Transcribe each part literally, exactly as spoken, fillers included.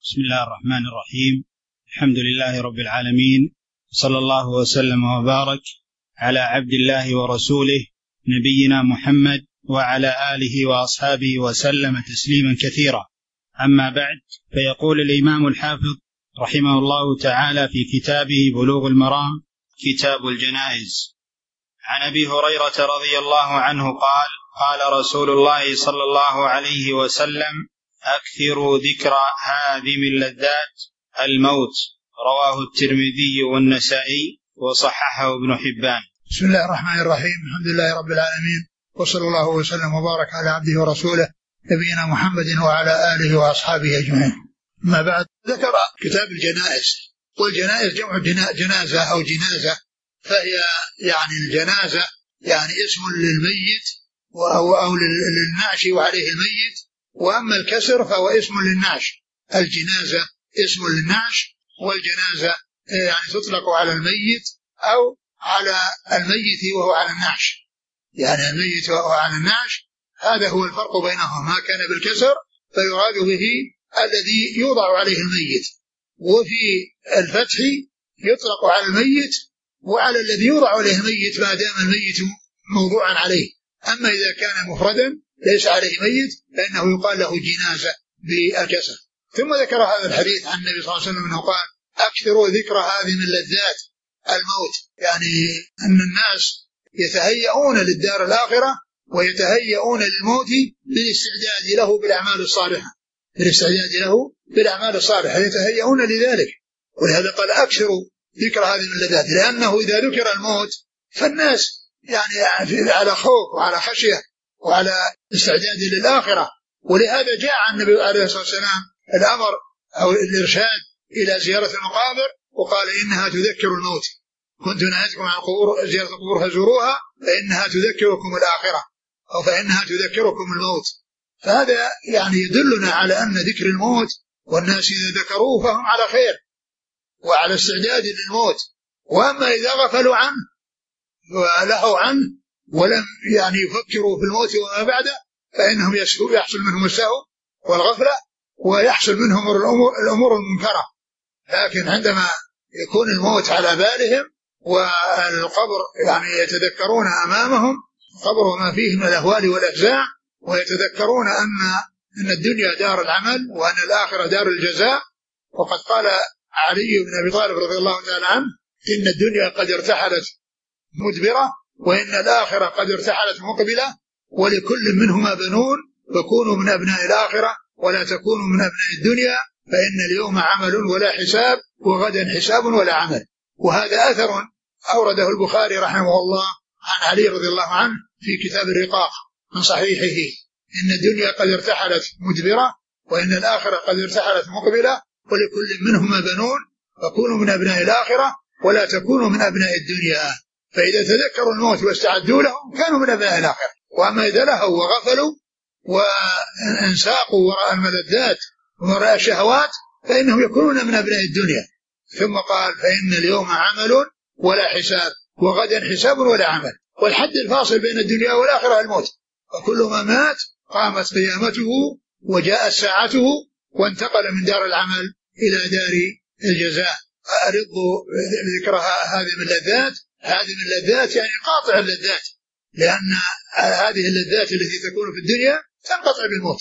بسم الله الرحمن الرحيم. الحمد لله رب العالمين، صلى الله وسلم وبارك على عبد الله ورسوله نبينا محمد وعلى آله وأصحابه وسلم تسليما كثيرا. أما بعد، فيقول الإمام الحافظ رحمه الله تعالى في كتابه بلوغ المرام كتاب الجنائز عن أبي هريرة رضي الله عنه قال: قال رسول الله صلى الله عليه وسلم: أكثروا ذكر هادم اللذات الموت. رواه الترمذي والنسائي وصححه ابن حبان. بسم الله الرحمن الرحيم. الحمد لله رب العالمين، وصلى الله وسلم وبارك على عبده ورسوله نبينا محمد وعلى آله وأصحابه أجمعين. ما بعد، ذكر كتاب الجنائز، والجنائز جمع جنازة أو جنازة، فهي يعني الجنازة يعني اسم للميت أو للنعش وعليه الميت، وأما الكسر فهو اسم للنعش. الجنازة اسم للنعش، والجنازة يعني تطلق على الميت أو على الميت وهو على النعش، يعني الميت وهو على النعش، هذا هو الفرق بينهما. ما كان بالكسر فيراد به الذي يوضع عليه الميت، وفي الفتح يطلق على الميت وعلى الذي يوضع عليه الميت ما دام الميت موضوعا عليه. أما إذا كان مفردا ليس عليه ميت فإنه يقال له جنازة بالكسر. ثم ذكر هذا الحديث عن النبي صلى الله عليه وسلم أنه قال: أكثروا ذكر هذه من لذات الموت، يعني أن الناس يتهيئون للدار الآخرة ويتهيئون للموت بالاستعداد له بالأعمال الصالحة، بالاستعداد له بالأعمال الصالحة يتهيئون لذلك. ولهذا قال: أكثروا ذكر هذه من لذات، لأنه إذا ذكر الموت فالناس يعني على خوف وعلى خشية وعلى استعداد للآخرة. ولهذا جاء عن النبي عليه الصلاة والسلام الأمر أو الإرشاد إلى زيارة المقابر، وقال: إنها تذكر الموت، كنت نهيتكم عن قبور زيارة القبور فزوروها فإنها تذكركم الآخرة أو فإنها تذكركم الموت. فهذا يعني يدلنا على أن ذكر الموت والناس إذا ذكروه فهم على خير وعلى استعداد للموت. وأما إذا غفلوا عنه ولهوا عنه ولم يعني يفكروا في الموت وما بعده فإنهم يحصل منهم السهو والغفلة ويحصل منهم الأمور, الأمور المنكرة. لكن عندما يكون الموت على بالهم والقبر يعني يتذكرون أمامهم قبر وما فيه من الأهوال والأفزاع، ويتذكرون أن أن الدنيا دار العمل وأن الآخرة دار الجزاء. وقد قال علي بن أبي طالب رضي الله تعالى عنه: إن الدنيا قد ارتحلت مدبرة وإن الآخرة قد ارتحلت مقبلة، ولكل منهما بنون، فكونوا من أبناء الآخرة ولا تكونوا من أبناء الدنيا، فإن اليوم عمل ولا حساب وغدا حساب ولا عمل. وهذا أثر أورده البخاري رحمه الله عن علي رضي الله عنه في كتاب الرقاق من صحيحه: إن الدنيا قد ارتحلت مدبرة وإن الآخرة قد ارتحلت مقبلة، ولكل منهما بنون، فكونوا من أبناء الآخرة ولا تكونوا من أبناء الدنيا. فإذا تذكروا الموت واستعدوا له كانوا من أبناء الآخرة. وأما إذا لهوا وغفلوا وانساقوا وراء الملذات وراء الشهوات فإنهم يكونون من أبناء الدنيا. ثم قال: فإن اليوم عمل ولا حساب وغدا حساب ولا عمل. والحد الفاصل بين الدنيا والآخرة الموت، وكل ما مات قامت قيامته وجاءت ساعته وانتقل من دار العمل إلى دار الجزاء. أرض ذكرها هذه من اللذات، هذه من اللذات يعني قاطع اللذات، لأن هذه اللذات التي تكون في الدنيا تنقطع بالموت.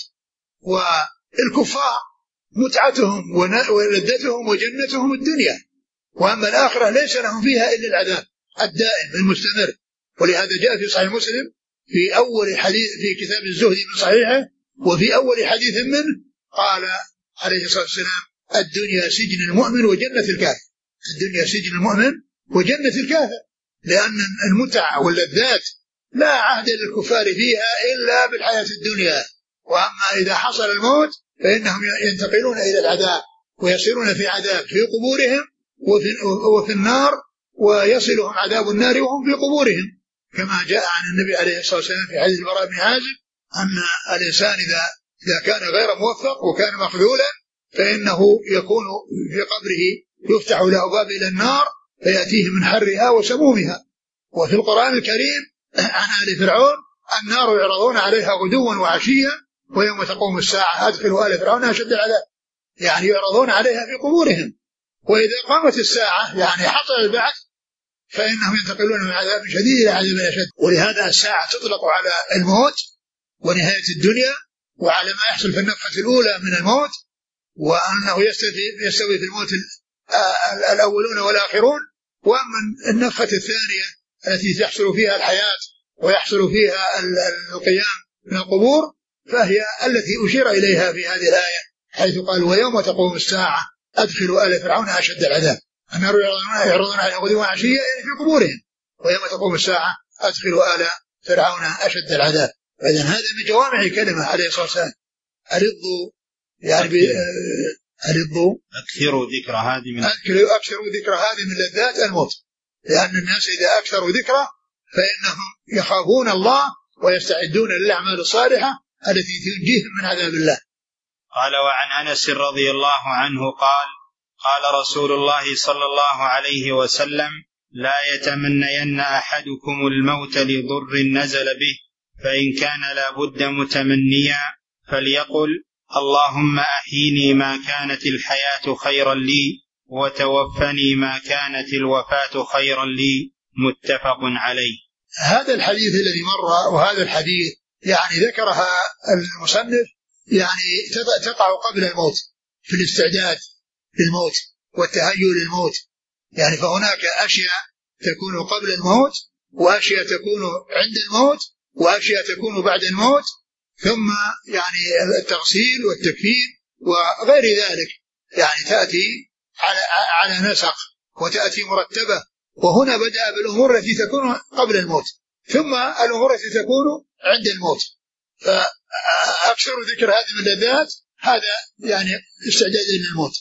والكفار متعتهم ولذتهم وجنتهم الدنيا، وأما الآخرة ليس لهم فيها إلا العذاب الدائم المستمر. ولهذا جاء في صحيح مسلم في أول حديث في كتاب الزهد من صحيحه وفي أول حديث منه قال عليه الصلاة والسلام: الدنيا سجن المؤمن وجنة الكافر. الدنيا سجن المؤمن وجنة الكافر، لأن المتع واللذات لا عهد للكفار فيها إلا بالحياة الدنيا. وأما إذا حصل الموت فإنهم ينتقلون إلى العذاب ويصيرون في عذاب في قبورهم وفي, وفي النار، ويصلهم عذاب النار وهم في قبورهم، كما جاء عن النبي عليه الصلاة والسلام في حديث البراء بن عازب أن الإنسان إذا, إذا كان غير موفق وكان مخذولا فإنه يكون في قبره يفتح له باب إلى النار فيأتيه من حرها وسمومها. وفي القرآن الكريم عن آل فرعون: النار يعرضون عليها غدوا وعشيا ويوم تقوم الساعة أدخلوا آل فرعون أشد العذاب. يعني يعرضون عليها في قبورهم. وإذا قامت الساعة يعني حصل البعث فإنهم ينتقلون من عذاب شديد إلى عذاب أشد. ولهذا الساعة تطلق على الموت ونهاية الدنيا وعلى ما يحصل في النفخة الأولى من الموت، وأنه يستوي في الموت الأولون والآخرون. وأما النفخة الثانية التي تحصل فيها الحياة ويحصل فيها القيام من القبور فهي التي أشير إليها في هذه الآية حيث قال ويوم تقوم الساعة أدخلوا آل فرعون أشد العذاب. النار يعرضون عليها غدوا وعشيا في قبورهم ويوم تقوم الساعة أدخلوا آل فرعون أشد العذاب. فإذا هذا من جوامع كلمة عليه الصلاة والسلام. أرضوا يعني أرضوا أكثروا ذكر هذه من أكثروا ذكر هذه من لذات الموت، لأن الناس إذا أكثروا ذكره فإنهم يخافون الله ويستعدون للأعمال الصالحة التي تنجيهم من عذاب الله. قال وعن أنس رضي الله عنه قال قال رسول الله صلى الله عليه وسلم لا يتمنين أحدكم الموت لضر نزل به، فإن كان لا بد متمنيا فليقل اللهم أحيني ما كانت الحياة خيرا لي وتوفني ما كانت الوفاة خيرا لي، متفق عليه. هذا الحديث الذي مر وهذا الحديث يعني ذكرها المصنف يعني تقع قبل الموت في الاستعداد للموت والتهيؤ للموت. يعني فهناك أشياء تكون قبل الموت وأشياء تكون عند الموت وأشياء تكون بعد الموت، ثم يعني التغسيل والتكفين وغير ذلك يعني تأتي على على نسق وتأتي مرتبة. وهنا بدأ بالأمور التي تكون قبل الموت ثم الأمور التي تكون عند الموت. فأكثر ذكر هذه من اللذات هذا يعني استعداد للموت.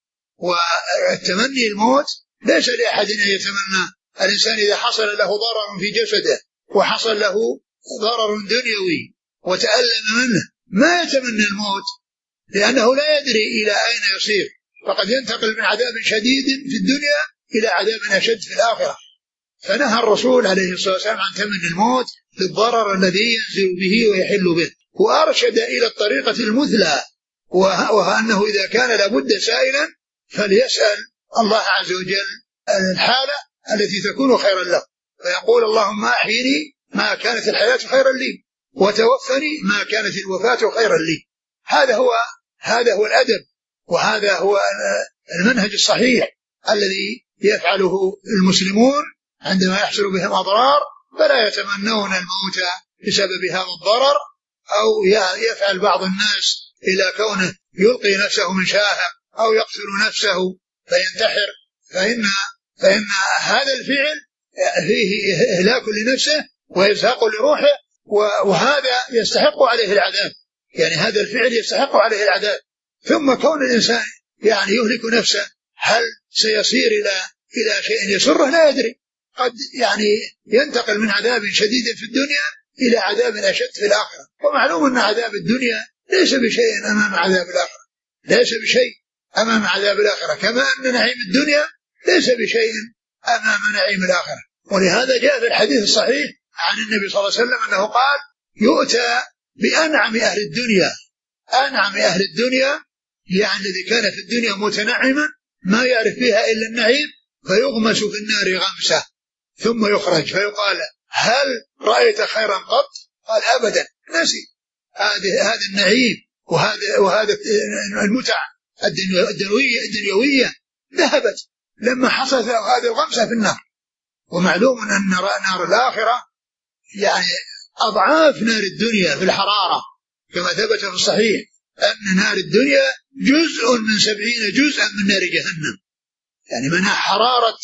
والتمني الموت ليس لأحد أن يتمنى. الإنسان إذا حصل له ضرر في جسده وحصل له ضرر دنيوي وتألم منه ما يتمنى الموت، لأنه لا يدري إلى أين يصير، فقد ينتقل من عذاب شديد في الدنيا إلى عذاب أشد في الآخرة. فنهى الرسول عليه الصلاة والسلام عن تمني الموت للضرر الذي ينزل به ويحل به، وأرشد إلى الطريقة المثلى، وأنه إذا كان لابد سائلا فليسأل الله عز وجل الحالة التي تكون خيرا له، فيقول اللهم أحيني ما كانت الحياة خيرا لي وتوفني ما كانت الوفاة خيرا لي. هذا هو هذا هو الأدب، وهذا هو المنهج الصحيح الذي يفعله المسلمون عندما يحصل بهم أضرار، فلا يتمنون الموت بسبب هذا الضرر، أو يفعل بعض الناس إلى كونه يلقي نفسه من شاهق أو يقتل نفسه فينتحر، فإن, فإن هذا الفعل فيه إهلاك لنفسه وإزهاق لروحه، وهذا يستحق عليه العذاب. يعني هذا الفعل يستحق عليه العذاب. ثم كون الإنسان يعني يهلك نفسه هل سيصير إلى إلى شيء يسره؟ لا يدري. قد يعني ينتقل من عذاب شديد في الدنيا إلى عذاب أشد في الآخرة. ومعلوم أن عذاب الدنيا ليس بشيء أمام عذاب الآخرة، ليس بشيء أمام عذاب الآخرة، كما أن نعيم الدنيا ليس بشيء أمام نعيم الآخرة. ولهذا جاء في الحديث الصحيح عن النبي صلى الله عليه وسلم أنه قال يؤتى بأنعم أهل الدنيا. أنعم أهل الدنيا يعني الذي كان في الدنيا متنعما ما يعرف فيها إلا النعيم، فيغمس في النار غمسة ثم يخرج فيقال هل رأيت خيرا قط؟ قال أبدا، نسي. هذا هذا النعيم وهذا وهذا المتع الدنيوية الدنيوية ذهبت لما حصلت هذه الغمسة في النار. ومعلوم أن نار الآخرة يعني أضعاف نار الدنيا في الحرارة، كما ثبت في الصحيح أن نار الدنيا جزء من سبعين جزءا من نار جهنم. يعني منها حرارة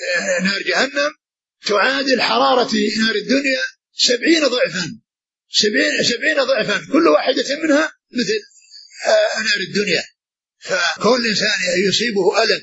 نار جهنم تعادل حرارة نار الدنيا سبعين ضعفا سبعين, سبعين ضعفا، كل واحدة منها مثل نار الدنيا. فكل إنسان يصيبه ألم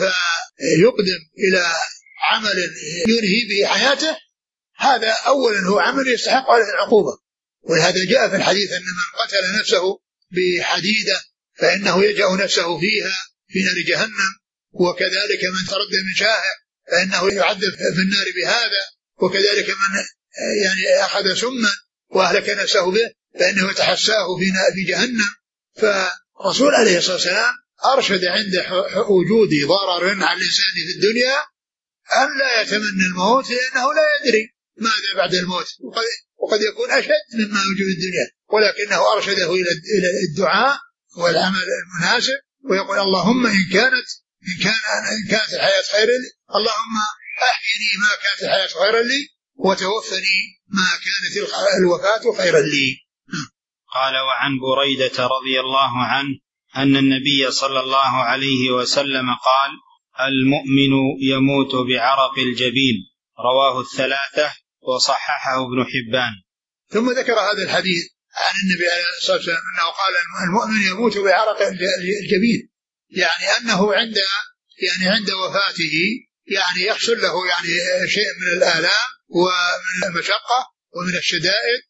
فيقدم إلى عمل ينهي به حياته، هذا أولا هو عمل يستحق عليه العقوبة. ولهذا جاء في الحديث أن من قتل نفسه بحديدة فإنه يجأ نفسه فيها في نار جهنم، وكذلك من ترد من شاهق فإنه يعذب في النار بهذا، وكذلك من يعني أخذ سما وأهلك نفسه به فإنه يتحساه في جهنم. فرسول عليه الصلاة والسلام أرشد عند وجود ضرر على الإنسان في الدنيا أن لا يتمنى الموت لأنه لا يدري ماذا بعد الموت، وقد, وقد يكون أشد مما وجود الدنيا، ولكنه أرشده إلى الدعاء والعمل المناسب، ويقول اللهم إن كانت إن كان إن كانت الحياة خيرا لي، اللهم أحيني ما كانت الحياة خيرا لي، وتوفني ما كانت الوفاة خيرا لي. قال وعن بريدة رضي الله عنه أن النبي صلى الله عليه وسلم قال المؤمن يموت بعرق الجبين، رواه الثلاثة وصححه ابن حبان. ثم ذكر هذا الحديث عن النبي عليه الصلاة والسلام أنه قال المؤمن يموت بعرق الجبين، يعني أنه عند يعني عند وفاته يعني يحصل له يعني شيء من الآلام ومن المشقة ومن الشدائد،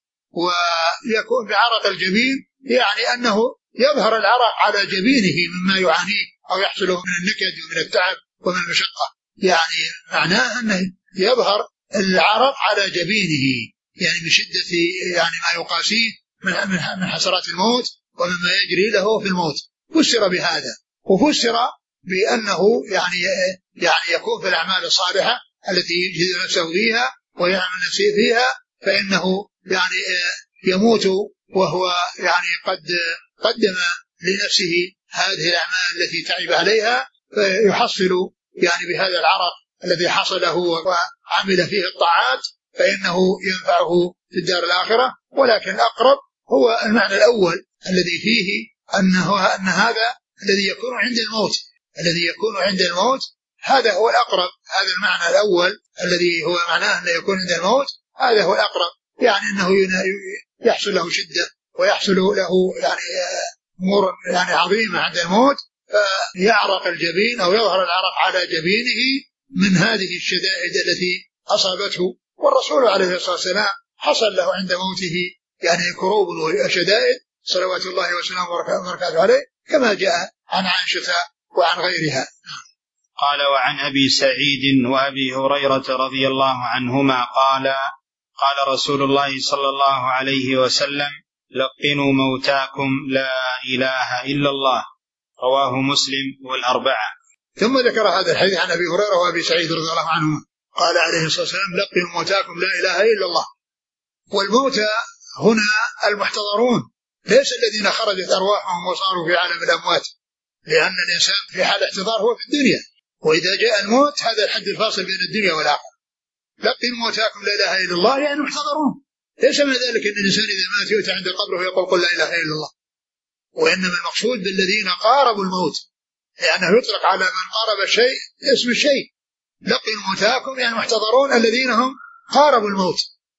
ويكون بعرق الجبين يعني أنه يظهر العرق على جبينه مما يعانيه أو يحصله من النكد ومن التعب ومن المشقة، يعني معناه أنه يظهر العرق على جبينه يعني بشدة يعني ما يقاسيه من حسرات الموت ومما يجري له في الموت. فسر بهذا، وفسر بأنه يعني يعني يكون في الأعمال الصالحة التي يجهد نفسه فيها ويعمل نفسه فيها، فإنه يعني يموت وهو يعني قد قدم لنفسه هذه الأعمال التي تعب عليها، فيحصل يعني بهذا العرق الذي حصله وعمل فيه الطاعات فإنه ينفعه في الدار الآخرة. ولكن الأقرب هو المعنى الأول الذي فيه أنه أن هذا الذي يكون عند الموت الذي يكون عند الموت هذا هو الأقرب. هذا المعنى الأول الذي هو معناه أنه يكون عند الموت هذا هو الأقرب، يعني أنه يحصل له شدة ويحصل له يعني أمور يعني عظيمة عند الموت، فيعرق الجبين أو يظهر العرق على جبينه من هذه الشدائد التي أصابته. والرسول عليه الصلاة والسلام حصل له عند موته يعني كروب وشدائد صلوات الله وسلامه وبركاته عليه، كما جاء عن عائشة وعن غيرها. قال وعن أبي سعيد وأبي هريرة رضي الله عنهما قال قال رسول الله صلى الله عليه وسلم لقنوا موتاكم لا إله إلا الله، رواه مسلم والأربعة. ثم ذكر هذا الحديث عن أبي هريرة وأبي سعيد رضي الله عنهما قال عليه الصلاة والسلام لقنوا موتاكم لا إله إلا الله. والموتى هنا المحتضرون، ليس الذين خرجت أرواحهم وصاروا في عالم الأموات، لأن الإنسان في حال احتضار هو في الدنيا، وإذا جاء الموت هذا الحد الفاصل بين الدنيا والآخرة. لقنوا موتاكم لا إله إلا الله يعني محتضرون، ليس من ذلك أن الإنسان إذا مات يؤتى عند قبره يقول قل لا إله إلا الله، وإنما المقصود بالذين قاربوا الموت، لأنه يطلق على من قارب الشيء اسم الشيء. لقنوا موتاكم يعني محتضرون الذين هم قاربوا الموت،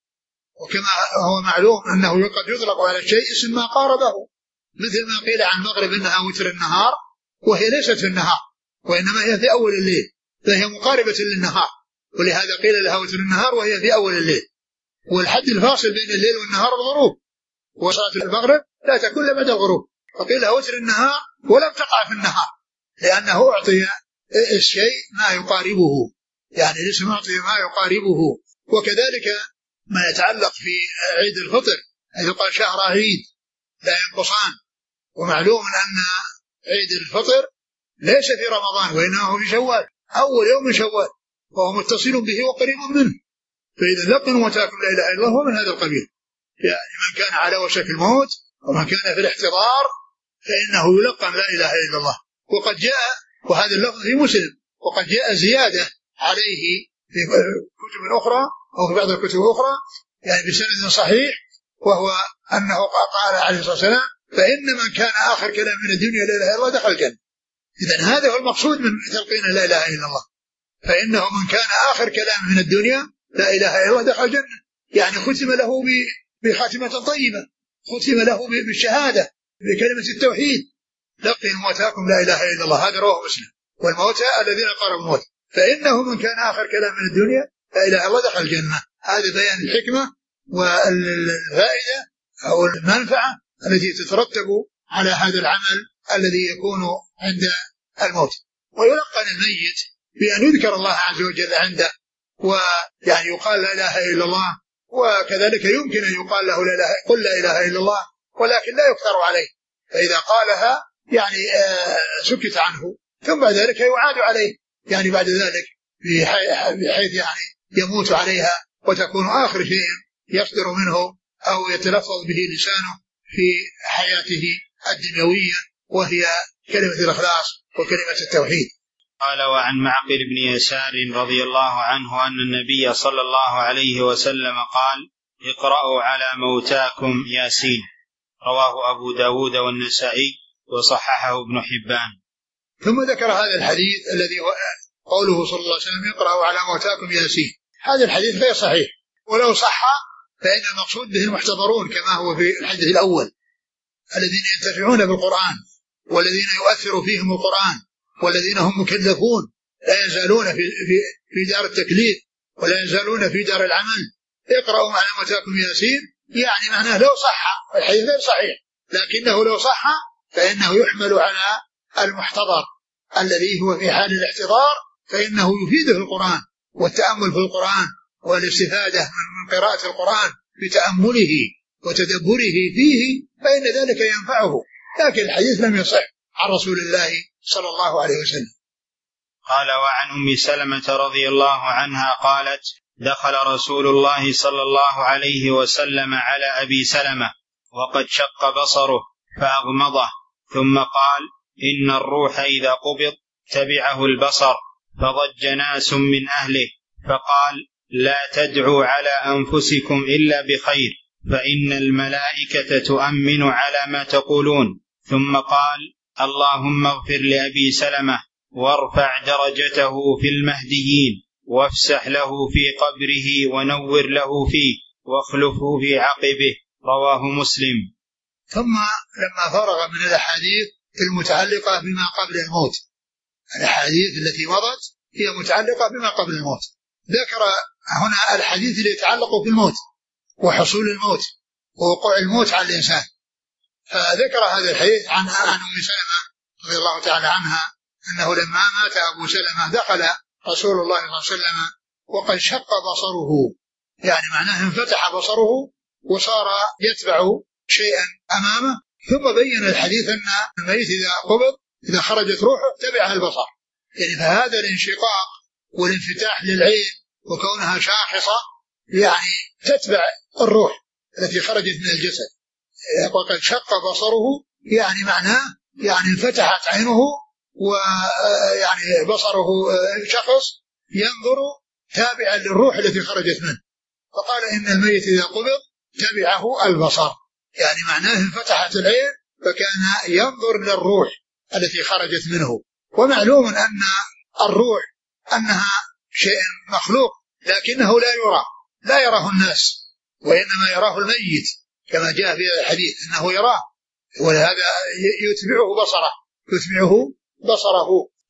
وكما هو معلوم أنه قد يطلق على الشيء اسم ما قاربه، مثل ما قيل عن المغرب إنها وتر النهار، وهي ليست في النهار وإنما هي في أول الليل، فهي مقاربة للنهار، ولهذا قيل لها وتر النهار وهي في أول الليل. والحد الفاصل بين الليل والنهار الغروب، وصلاة المغرب لا تكون إلا بعد الغروب، فقيل لها وتر النهار ولم تقع في النهار، لأنه أعطي الشيء ما يقاربه، يعني الاسم أعطي ما يقاربه. وكذلك ما يتعلق في عيد الفطر حيث قال شهر عيد لا ينقصان، ومعلوم أن عيد الفطر ليس في رمضان وإنما هو في شوال، أول يوم من شوال، وهو متصل به وقريب منه. فإذا لقنوا موتاكم لا إله إلا الله هو من هذا القبيل، يعني من كان على وشك الموت ومن كان في الاحتضار فإنه يلقن لا إله إلا الله. وقد جاء وهذا اللفظ في مسلم، وقد جاء زيادة عليه في كتب أخرى أو في بعض الكتب الأخرى يعني بسند صحيح، وهو أنه قال عليه الصلاة والسلام فإن من كان آخر كلام من الدنيا لا إله إلا الله دخل الجنة. إذن هذا هو المقصود من تلقين لا إله إلا الله، فإنه من كان آخر كلام من الدنيا لا إله إلا الله دخل الجنة، يعني ختم له بخاتمة طيبة، ختم له بالشهادة بكلمة التوحيد. لقنوا موتاكم لا إله إلا الله، هذا رواه مسلم. والموتى الذين قاربوا الموت، فإنه من كان آخر كلام من الدنيا لا إله إلا الله دخل الجنة. هذا بيان الحكمة والفائدة أو المنفعة التي تترتب على هذا العمل الذي يكون عند الموت. ويلقن الميت بأن يذكر الله عز وجل عنده، ويعني يقال لا إله إلا الله، وكذلك يمكن أن يقال له لا إله قل لا إله إلا الله، ولكن لا يكثر عليه، فإذا قالها يعني سكت عنه، ثم بعد ذلك يعاد عليه يعني بعد ذلك بحيث يعني يموت عليها وتكون آخر شيء يصدر منه أو يتلفظ به لسانه في حياته الدنيوية، وهي كلمة الإخلاص وكلمة التوحيد. قال: وعن معقل بن يسار رضي الله عنه أن النبي صلى الله عليه وسلم قال: اقرأوا على موتاكم ياسين. رواه أبو داود والنسائي وصححه ابن حبان. ثم ذكر هذا الحديث الذي قوله صلى الله عليه وسلم: اقرأوا على موتاكم ياسين. هذا الحديث غير صحيح، ولو صح فإن المقصود به المحتضرون كما هو في الحديث الأول، الذين ينتفعون بالقرآن والذين يؤثر فيهم القرآن والذين هم مكلفون لا يزالون في, في, في دار التكليف ولا يزالون في دار العمل. اقرأوا على موتاكم ياسين يعني معناه لو صح، الحديث غير صحيح، لكنه لو صح فإنه يحمل على المحتضر الذي هو في حال الاحتضار، فإنه يفيده القرآن والتأمل في القرآن والاستفادة من قراءة القرآن بتأمله وتدبره فيه، فإن ذلك ينفعه. لكن الحديث لم يصح عن رسول الله صلى الله عليه وسلم. قال: وعن أم سلمة رضي الله عنها قالت: دخل رسول الله صلى الله عليه وسلم على أبي سلمة وقد شق بصره فأغمضه، ثم قال: إن الروح إذا قبض تبعه البصر. فضج ناس من أهله فقال: لا تدعوا على أنفسكم إلا بخير، فإن الملائكة تؤمن على ما تقولون. ثم قال: اللهم اغفر لأبي سلمة وارفع درجته في المهديين، وافسح له في قبره ونور له فيه، واخلفه في عقبه. رواه مسلم. ثم لما فرغ من الأحاديث المتعلقة بما قبل الموت، الأحاديث التي مضت هي متعلقة بما قبل الموت، ذكر هنا الحديث اللي يتعلق بالموت وحصول الموت ووقوع الموت على الإنسان. فذكر هذا الحديث عن عن أم سلمة رضي الله تعالى عنها أنه لما مات أبو سلمة دخل رسول الله صلى الله عليه وسلم وقد شق بصره، يعني معناه انفتح بصره وصار يتبع شيئا أمامه. ثم بين الحديث أن الميت إذا قبض إذا خرجت روحه تبعها البصر، يعني فهذا الانشقاق والانفتاح للعين وكونها شاخصة يعني تتبع الروح التي خرجت من الجسد. وقد شق بصره يعني معناه يعني انفتحت عينه ويعني بصره شخص ينظر تابعا للروح التي خرجت منه. فقال إن الميت إذا قبض تبعه البصر، يعني معناه انفتحت العين فكان ينظر للروح التي خرجت منه. ومعلوم أن الروح أنها شيء مخلوق لكنه لا يرى، لا يراه الناس، وإنما يراه الميت كما جاء في الحديث أنه يراه، ولهذا يتبعه بصره يتبعه بصره.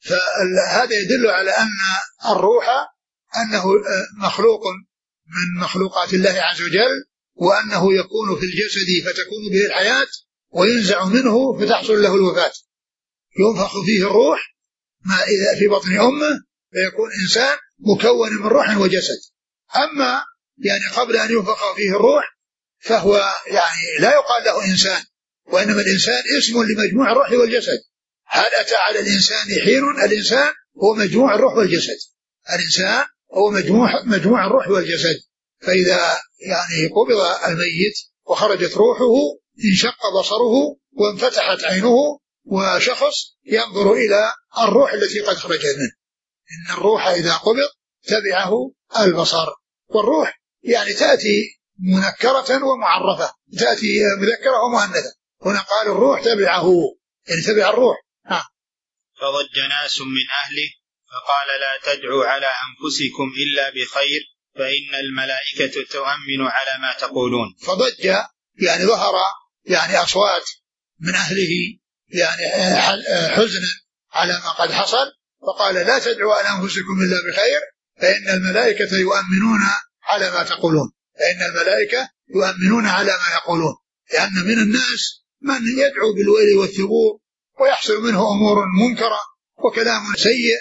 فهذا يدل على أن الروح أنه مخلوق من مخلوقات الله عز وجل، وأنه يكون في الجسد فتكون به الحياة وينزع منه فتحصل له الوفاة. ينفخ فيه الروح ما إذا في بطن أمه فيكون إنسان مكون من روح وجسد. أما يعني قبل أن ينفخ فيه الروح فهو يعني لا يقال له إنسان، وإنما الإنسان اسم لمجموع الروح والجسد. هل أتى على الإنسان حين؟ الإنسان هو مجموع الروح والجسد، الإنسان هو مجموع مجموع الروح والجسد. فإذا يعني قبض الميت وخرجت روحه انشق بصره وانفتحت عينه وشخص ينظر إلى الروح التي قد خرجت منه. إن الروح إذا قبض تبعه البصر. والروح يعني تأتي منكرة ومعرفة، تأتي مذكرة ومؤنثة. هنا قال الروح تبعه يعني تبع الروح. ها. فضج ناس من أهله فقال: لا تدعوا على أنفسكم إلا بخير، فإن الملائكة تؤمن على ما تقولون. فضج يعني ظهر يعني أصوات من أهله يعني حزنا على ما قد حصل، فقال: لا تدعوا على أنفسكم إلا بخير، فإن الملائكة يؤمنون على ما تقولون، فإن الملائكة يؤمنون على ما يقولون. لأن من الناس من يدعو بالويل والثبور ويحصل منه أمور منكرة وكلام سيء،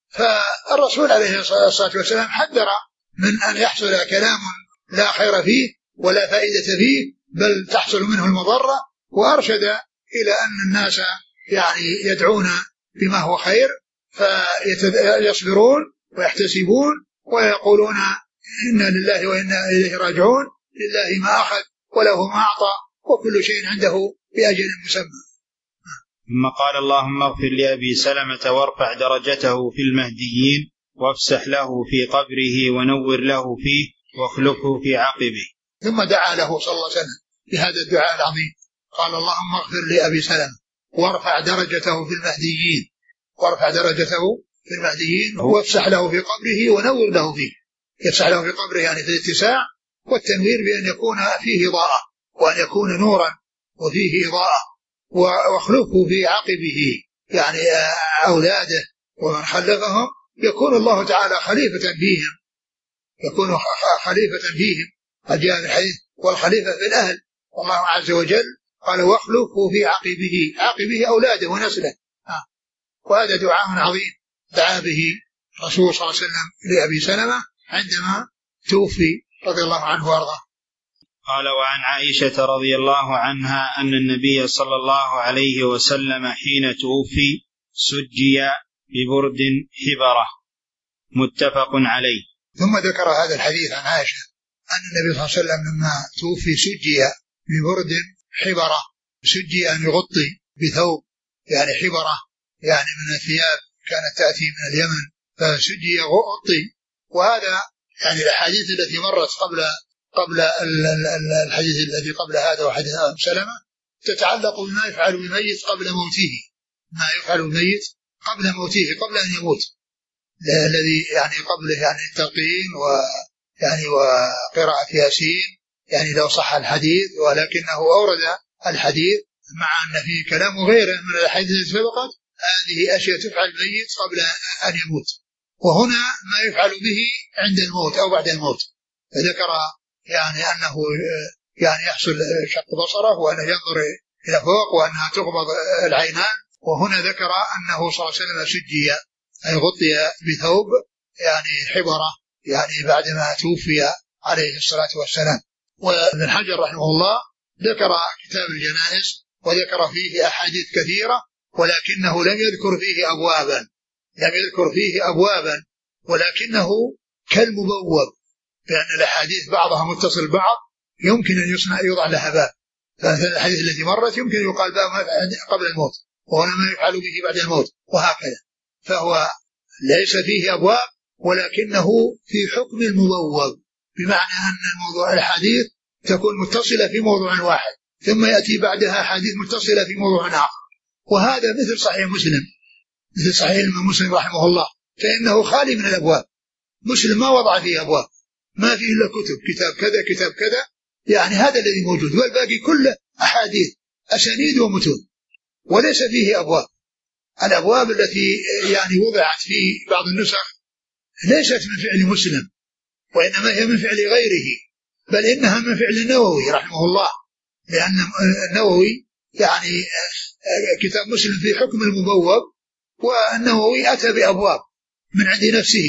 فالرسول عليه الصلاة والسلام حذر من أن يحصل كلام لا خير فيه ولا فائدة فيه بل تحصل منه المضرة، وأرشد إلى أن الناس يعني يدعون بما هو خير فيصبرون ويحتسبون ويقولون إنا لله وإنا إليه راجعون، لله ما أخذ وله ما أعطى وكل شيء عنده بأجل مسمى. ثم قال اللهم اغفر لأبي سلمة وارفع درجته في المهديين وافسح له في قبره ونور له فيه واخلفه في عقبه. ثم دعا له صلى الله عليه وسلم بهذا الدعاء العظيم، قال اللهم اغفر لأبي سلمة وارفع درجته في المهديين وارفع درجته في المهديين وافسح له في قبره ونور له فيه. يفسح له في قبره يعني في الاتساع، والتنوير بأن يكون فيه إضاءة وأن يكون نورا وفيه إضاءة، واخلفه في عقبه يعني أولاده ومن خلفهم يكون الله تعالى خليفة فيهم، يكون خليفة فيهم جاء الحديث والخليفة في الأهل، والله عز وجل قال واخلفه في عقبه، عقبه أولاده ونسله. وهذا دعاء عظيم دعا به الرسول صلى الله عليه وسلم لأبي سلمة عندما توفي رضي الله عنه وارضاه. قال وعن عائشة رضي الله عنها أن النبي صلى الله عليه وسلم حين توفي سجي ببرد حبرة متفق عليه. ثم ذكر هذا الحديث عن عائشة أن النبي صلى الله عليه وسلم لما توفي سجي ببرد حبرة، سجي أن يغطي بثوب يعني حبرة يعني من الثياب كانت تأتي من اليمن، فسجي يغطي. وهذا يعني الحديث التي مرت قبل قبل الحديث الذي قبل هذا وحديث أبي سلمة تتعلق بما يفعل بالميت قبل موته، ما يفعل بالميت قبل موته قبل أن يموت، الذي يعني قبله يعني التلقين ويعني وقراءة ياسين يعني لو صح الحديث، ولكنه أورد الحديث مع أن فيه كلام غيره من الحديث التي سبقت هذه أشياء تفعل الميت قبل أن يموت، وهنا ما يفعل به عند الموت أو بعد الموت. فذكر يعني أنه يعني يحصل شق بصره وأنه ينظر إلى فوق وأنها تغمض العينان، وهنا ذكر أنه صلى الله عليه وسلم سجي أي غطي بثوب يعني حبرة يعني بعدما توفي عليه الصلاة والسلام. وابن حجر رحمه الله ذكر كتاب الجنائز وذكر فيه أحاديث كثيرة، ولكنه لم يذكر فيه أبوابا لم يذكر فيه أبوابا ولكنه كالمبوب، لأن الأحاديث بعضها متصل بعض يمكن أن يصنع يوضع لها باب، فمثلا الحديث التي مرت يمكن يقال باب قبل الموت وهنا ما يفعل به بعد الموت وهكذا، فهو ليس فيه أبواب ولكنه في حكم المبوب، بمعنى أن الموضوع الحديث تكون متصلة في موضوع واحد ثم يأتي بعدها حديث متصلة في موضوع آخر. وهذا مثل صحيح مسلم مثل صحيح مسلم رحمه الله، فإنه خالي من الأبواب. مسلم ما وضع فيه أبواب، ما فيه إلا كتب، كتاب كذا كتاب كذا، يعني هذا الذي موجود، والباقي كله أحاديث أسانيد ومتون وليس فيه أبواب. الأبواب التي يعني وضعت في بعض النسخ ليست من فعل مسلم وإنما هي من فعل غيره، بل إنها من فعل النووي رحمه الله، لأن النووي يعني كتاب مسلم في حكم المبوب، والنووي أتى بأبواب من عند نفسه.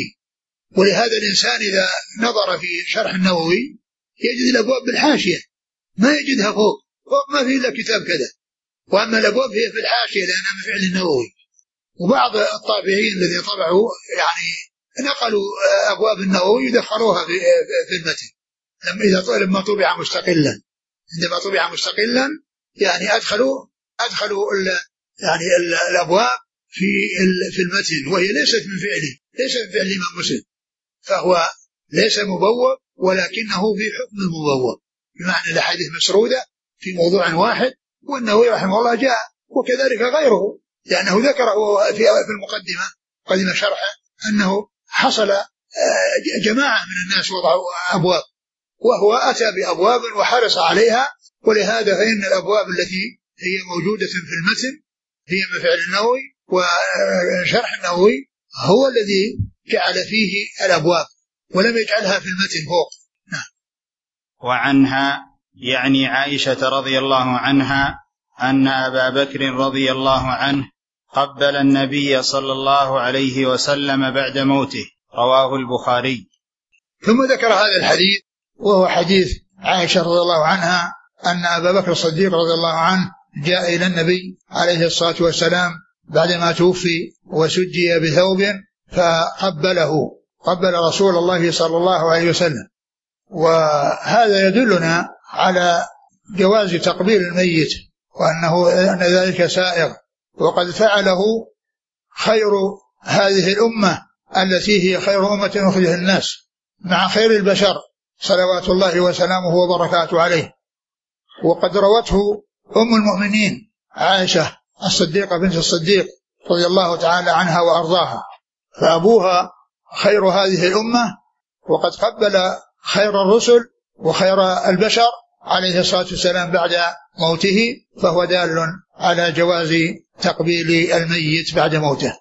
ولهذا الإنسان إذا نظر في شرح النووي يجد الأبواب بالحاشية ما يجدها فوق، فوق ما فيه إلا كتاب كذا، وأما الأبواب هي في الحاشية لأنها من فعل النووي. وبعض الطابعين الذين طبعوا يعني نقلوا أبواب النووي يدخلوها في المتن لما إذا لما طبع مستقلا، عندما طبع مستقلا يعني أدخلوا أدخلوا ال يعني ال الأبواب في في المتن، وهي ليست من فعله، ليست من فعل الإمام مسلم، فهو ليس مبوب ولكنه في حكم المبوب، بمعنى الأحاديث مسرودة في موضوع واحد. والنووي رحمه الله جاء وكذلك غيره، لأنه ذكره في في المقدمة قدم شرحه أنه حصل جماعة من الناس وضعوا أبواب، وهو أتى بأبواب وحرص عليها. ولهذا فإن الأبواب التي هي موجودة في المتن هي من فعل النووي، وشرح النووي هو الذي جعل فيه الأبواب ولم يجعلها في المتن فوق. نعم. وعنها يعني عائشة رضي الله عنها أن أبا بكر رضي الله عنه قبل النبي صلى الله عليه وسلم بعد موته، رواه البخاري. ثم ذكر هذا الحديث وهو حديث عائشة رضي الله عنها أن أبا بكر الصديق رضي الله عنه جاء إلى النبي عليه الصلاة والسلام بعدما توفي وسجي بثوب فقبله، قبل رسول الله صلى الله عليه وسلم. وهذا يدلنا على جواز تقبيل الميت وأنه أن ذلك سائغ، وقد فعله خير هذه الأمة التي هي خير أمة أخرجت الناس مع خير البشر صلوات الله وسلامه وبركاته عليه. وقد روته أم المؤمنين عائشة الصديقة بنت الصديق رضي الله تعالى عنها وأرضاها، فأبوها خير هذه الأمة وقد قبل خير الرسل وخير البشر عليه الصلاة والسلام بعد موته، فهو دال على جواز تقبيل الميت بعد موته.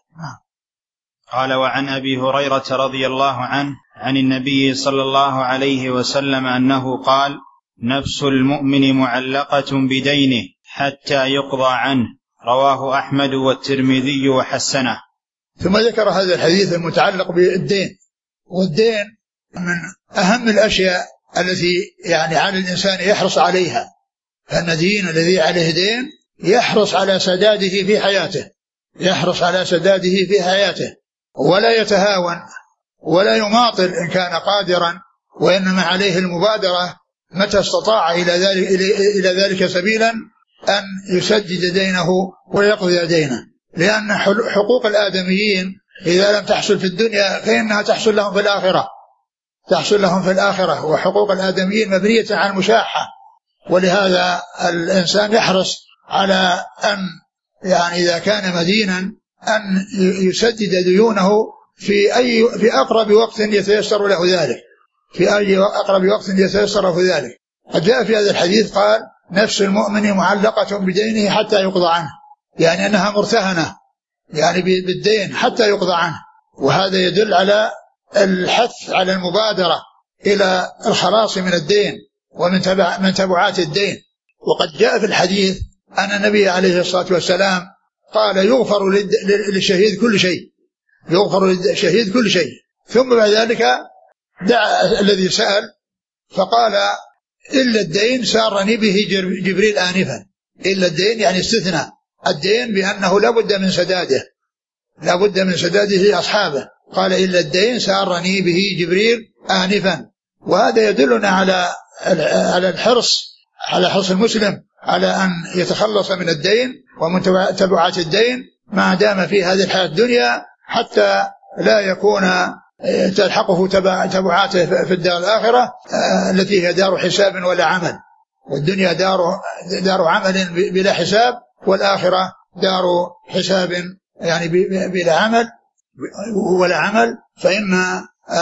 قال: وعن أبي هريرة رضي الله عنه عن النبي صلى الله عليه وسلم أنه قال: نفس المؤمن معلقة بدينه حتى يقضى عنه، رواه أحمد والترمذي وحسنه. ثم ذكر هذا الحديث المتعلق بالدين، والدين من أهم الأشياء التي يعني على الإنسان يحرص عليها، فإن الدين الذي عليه دين يحرص على سداده في حياته، يحرص على سداده في حياته ولا يتهاون ولا يماطل إن كان قادرا، وإنما عليه المبادرة متى استطاع إلى ذلك, إلى ذلك سبيلا أن يسدد دينه ويقضي دينه، لأن حقوق الآدميين إذا لم تحصل في الدنيا فإنها تحصل لهم في الآخرة، تحصل لهم في الآخرة وحقوق الآدميين مبنية على المشاحة. ولهذا الإنسان يحرص على أن يعني إذا كان مدينا أن يسدد ديونه في أي في أقرب وقت يتيسر له ذلك، في أي أقرب وقت يتيسر له ذلك. قد جاء في هذا الحديث قال: نفس المؤمن معلقة بدينه حتى يقضى عنه، يعني أنها مرتهنة يعني بالدين حتى يقضى عنه. وهذا يدل على الحث على المبادرة إلى الخلاص من الدين ومن تبع من تبعات الدين. وقد جاء في الحديث أن النبي عليه الصلاة والسلام قال: يغفر للشهيد كل شيء، يغفر للشهيد كل شيء. ثم بعد ذلك دعا الذي سأل فقال: إلا الدين سارني به جبريل آنفا. إلا الدين يعني استثنى الدين بأنه لا بد من سداده، لا بد من سداده لأصحابه. قال: إلا الدين سارني به جبريل آنفا. وهذا يدلنا على على الحرص على حرص المسلم على أن يتخلص من الدين ومن تبعات الدين ما دام في هذه الحياة الدنيا، حتى لا يكون تلحقه تبعاته في الدار الآخرة التي هي دار حساب ولا عمل. والدنيا دار دار عمل بلا حساب، والآخرة دار حساب يعني بلا عمل ولا عمل. فإن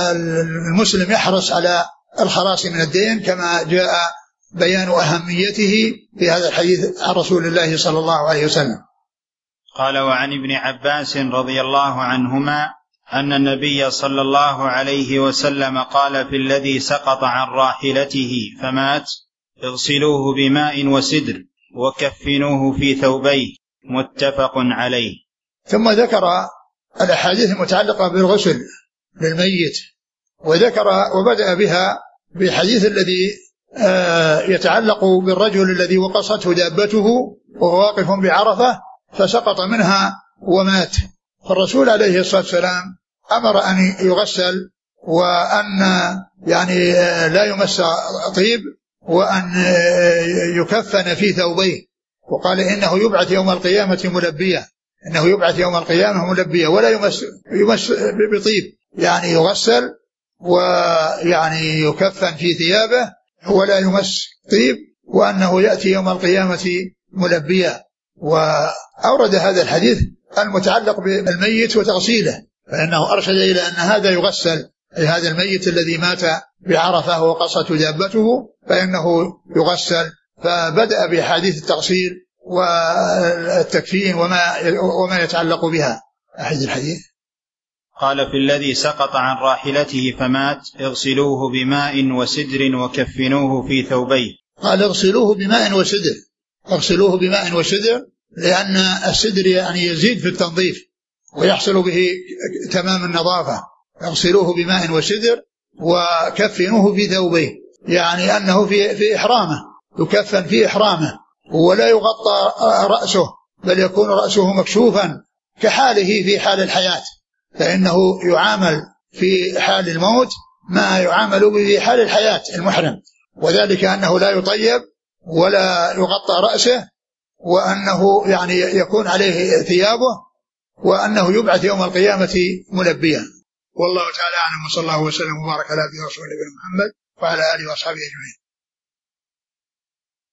المسلم يحرص على الخلاص من الدين كما جاء بيان أهميته في هذا الحديث عن رسول الله صلى الله عليه وسلم. قال: وعن ابن عباس رضي الله عنهما أن النبي صلى الله عليه وسلم قال في الذي سقط عن راحلته فمات: اغسلوه بماء وسدر وكفنوه في ثوبيه، متفق عليه. ثم ذكر الأحاديث المتعلقة بالغسل للميت، وذكر وبدأ بها بحديث الذي يتعلق بالرجل الذي وقصته دابته وهو واقف بعرفة فسقط منها ومات. فالرسول عليه الصلاة والسلام أمر أن يغسل وأن يعني لا يمس طيب وأن يكفن في ثوبيه، وقال: إنه يبعث يوم القيامة ملبيا، إنه يبعث يوم القيامة ملبيا ولا يمس, يمس بطيب، يعني يغسل ويعني يكفن في ثيابه ولا يمس طيب، وأنه يأتي يوم القيامة ملبيا. وأورد هذا الحديث المتعلق بالميت وتغسيله، فإنه أرشد إلى أن هذا يغسل، أي هذا الميت الذي مات بعرفة وقصته دابته فإنه يغسل. فبدأ بحديث التغسيل والتكفين وما وما يتعلق بها. أحد الحديث قال: في الذي سقط عن راحلته فمات: اغسلوه بماء وسدر وكفنوه في ثوبيه. قال: اغسلوه بماء وسدر، اغسلوه بماء وسدر لأن السدر يعني يزيد في التنظيف ويحصل به تمام النظافة. اغسلوه بماء وسدر وكفنوه في ثوبيه، يعني أنه في في إحرامه، يكفن في إحرامه ولا يغطى رأسه بل يكون رأسه مكشوفا كحاله في حال الحياة، فإنه يعامل في حال الموت ما يعامل به في حال الحياة المحرم، وذلك أنه لا يطيب ولا يغطى رأسه، وأنه يعني يكون عليه ثيابه، وأنه يبعث يوم القيامة ملبيا. والله تعالى أعلم، وصلى الله وسلم وبارك على عبده ورسوله نبينا محمد وعلى آله وأصحابه أجمعين.